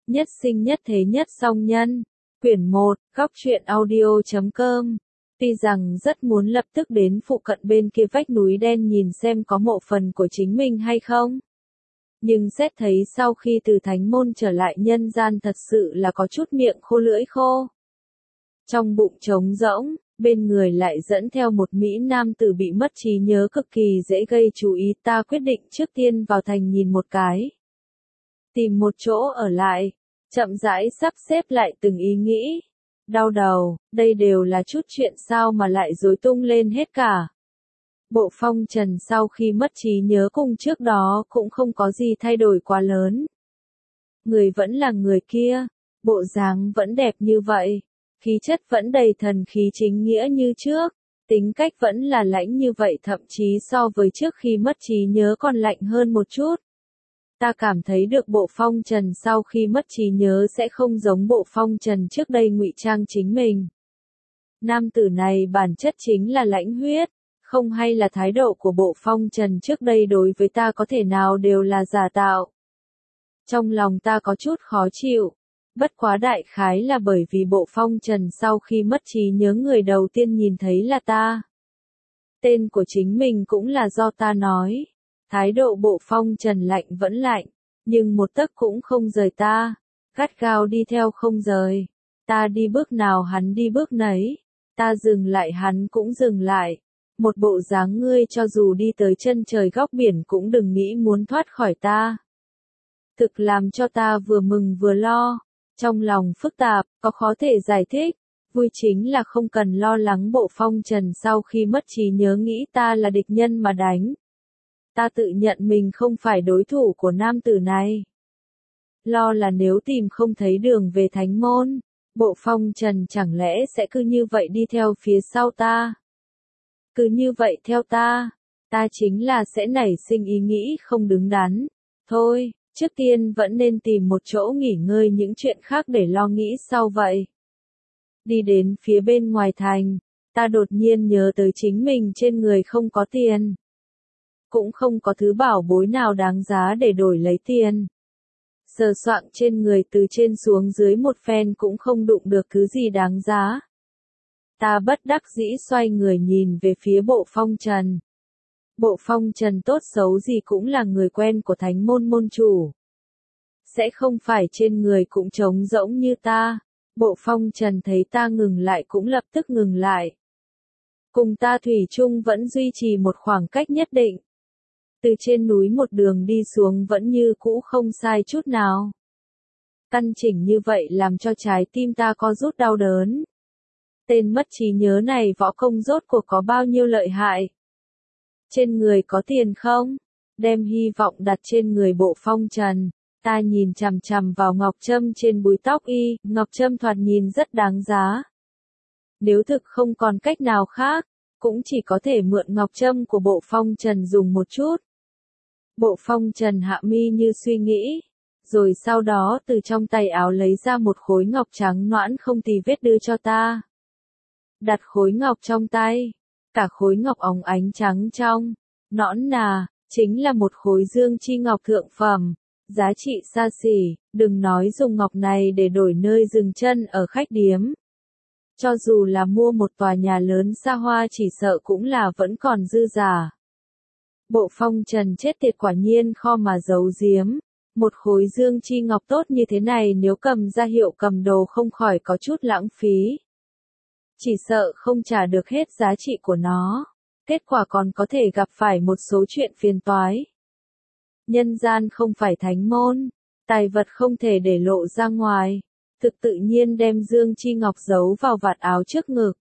Nhất sinh nhất thế nhất song nhân. Quyển 1, góc truyện audio.com. Tuy rằng rất muốn lập tức đến phụ cận bên kia vách núi đen nhìn xem có mộ phần của chính mình hay không. Nhưng xét thấy sau khi từ thánh môn trở lại nhân gian thật sự là có chút miệng khô lưỡi khô. Trong bụng trống rỗng, bên người lại dẫn theo một Mỹ nam tử bị mất trí nhớ cực kỳ dễ gây chú ý, ta quyết định trước tiên vào thành nhìn một cái. Tìm một chỗ ở lại, chậm rãi sắp xếp lại từng ý nghĩ. Đau đầu, đây đều là chút chuyện sao mà lại rối tung lên hết cả. Bộ phong trần sau khi mất trí nhớ cùng trước đó cũng không có gì thay đổi quá lớn. Người vẫn là người kia, bộ dáng vẫn đẹp như vậy, khí chất vẫn đầy thần khí chính nghĩa như trước, tính cách vẫn là lãnh như vậy, thậm chí so với trước khi mất trí nhớ còn lạnh hơn một chút. Ta cảm thấy được bộ phong trần sau khi mất trí nhớ sẽ không giống bộ phong trần trước đây ngụy trang chính mình. Nam tử này bản chất chính là lãnh huyết, không hay là thái độ của bộ phong trần trước đây đối với ta có thể nào đều là giả tạo. Trong lòng ta có chút khó chịu, bất quá đại khái là bởi vì bộ phong trần sau khi mất trí nhớ người đầu tiên nhìn thấy là ta. Tên của chính mình cũng là do ta nói. Thái độ bộ phong trần lạnh vẫn lạnh, nhưng một tấc cũng không rời ta, gắt gao đi theo không rời. Ta đi bước nào hắn đi bước nấy, ta dừng lại hắn cũng dừng lại. Một bộ dáng ngươi cho dù đi tới chân trời góc biển cũng đừng nghĩ muốn thoát khỏi ta. Thực làm cho ta vừa mừng vừa lo, trong lòng phức tạp, có khó thể giải thích. Vui chính là không cần lo lắng bộ phong trần sau khi mất trí nhớ nghĩ ta là địch nhân mà đánh. Ta tự nhận mình không phải đối thủ của nam tử này. Lo là nếu tìm không thấy đường về thánh môn, bộ phong trần chẳng lẽ sẽ cứ như vậy đi theo phía sau ta. Cứ như vậy theo ta chính là sẽ nảy sinh ý nghĩ không đứng đắn. Thôi, trước tiên vẫn nên tìm một chỗ nghỉ ngơi những chuyện khác để lo nghĩ sau vậy. Đi đến phía bên ngoài thành, ta đột nhiên nhớ tới chính mình trên người không có tiền. Cũng không có thứ bảo bối nào đáng giá để đổi lấy tiền. Sờ soạng trên người từ trên xuống dưới một phen cũng không đụng được thứ gì đáng giá. Ta bất đắc dĩ xoay người nhìn về phía bộ phong trần. Bộ phong trần tốt xấu gì cũng là người quen của thánh môn môn chủ. Sẽ không phải trên người cũng trống rỗng như ta. Bộ phong trần thấy ta ngừng lại cũng lập tức ngừng lại. Cùng ta thủy chung vẫn duy trì một khoảng cách nhất định. Từ trên núi một đường đi xuống vẫn như cũ không sai chút nào. Căn chỉnh như vậy làm cho trái tim ta có rút đau đớn. Tên mất trí nhớ này võ công rốt cuộc có bao nhiêu lợi hại? Trên người có tiền không? Đem hy vọng đặt trên người bộ phong trần. Ta nhìn chằm chằm vào ngọc trâm trên búi tóc y, ngọc trâm thoạt nhìn rất đáng giá. Nếu thực không còn cách nào khác, cũng chỉ có thể mượn ngọc trâm của bộ phong trần dùng một chút. Bộ phong trần hạ mi như suy nghĩ, rồi sau đó từ trong tay áo lấy ra một khối ngọc trắng nõn không tì vết đưa cho ta. Đặt khối ngọc trong tay, cả khối ngọc óng ánh trắng trong, nõn nà, chính là một khối dương chi ngọc thượng phẩm, giá trị xa xỉ, đừng nói dùng ngọc này để đổi nơi dừng chân ở khách điếm. Cho dù là mua một tòa nhà lớn xa hoa chỉ sợ cũng là vẫn còn dư giả. Bộ phong trần chết tiệt quả nhiên kho mà giấu giếm. Một khối dương chi ngọc tốt như thế này nếu cầm ra hiệu cầm đồ không khỏi có chút lãng phí. Chỉ sợ không trả được hết giá trị của nó. Kết quả còn có thể gặp phải một số chuyện phiền toái. Nhân gian không phải thánh môn. Tài vật không thể để lộ ra ngoài. Thực tự nhiên đem dương chi ngọc giấu vào vạt áo trước ngực.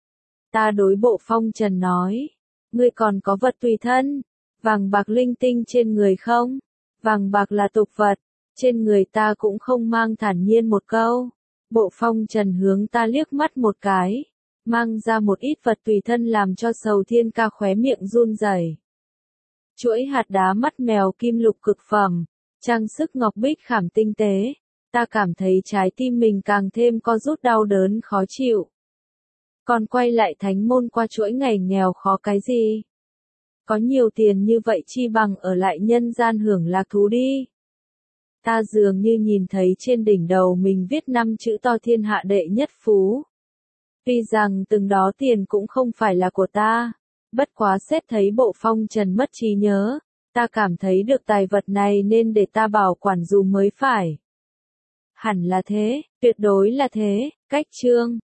Ta đối bộ phong trần nói. Ngươi còn có vật tùy thân. Vàng bạc linh tinh trên người không? Vàng bạc là tục vật, trên người ta cũng không mang thản nhiên một câu. Bộ phong trần hướng ta liếc mắt một cái, mang ra một ít vật tùy thân làm cho Sầu Thiên Ca khóe miệng run rẩy. Chuỗi hạt đá mắt mèo kim lục cực phẩm, trang sức ngọc bích khảm tinh tế, ta cảm thấy trái tim mình càng thêm co rút đau đớn khó chịu. Còn quay lại thánh môn qua chuỗi ngày nghèo khó cái gì? Có nhiều tiền như vậy chi bằng ở lại nhân gian hưởng lạc thú đi. Ta dường như nhìn thấy trên đỉnh đầu mình viết 5 chữ to thiên hạ đệ nhất phú. Tuy rằng từng đó tiền cũng không phải là của ta, bất quá xét thấy bộ phong trần mất trí nhớ, ta cảm thấy được tài vật này nên để ta bảo quản dùm mới phải. Hẳn là thế, tuyệt đối là thế, cách chương.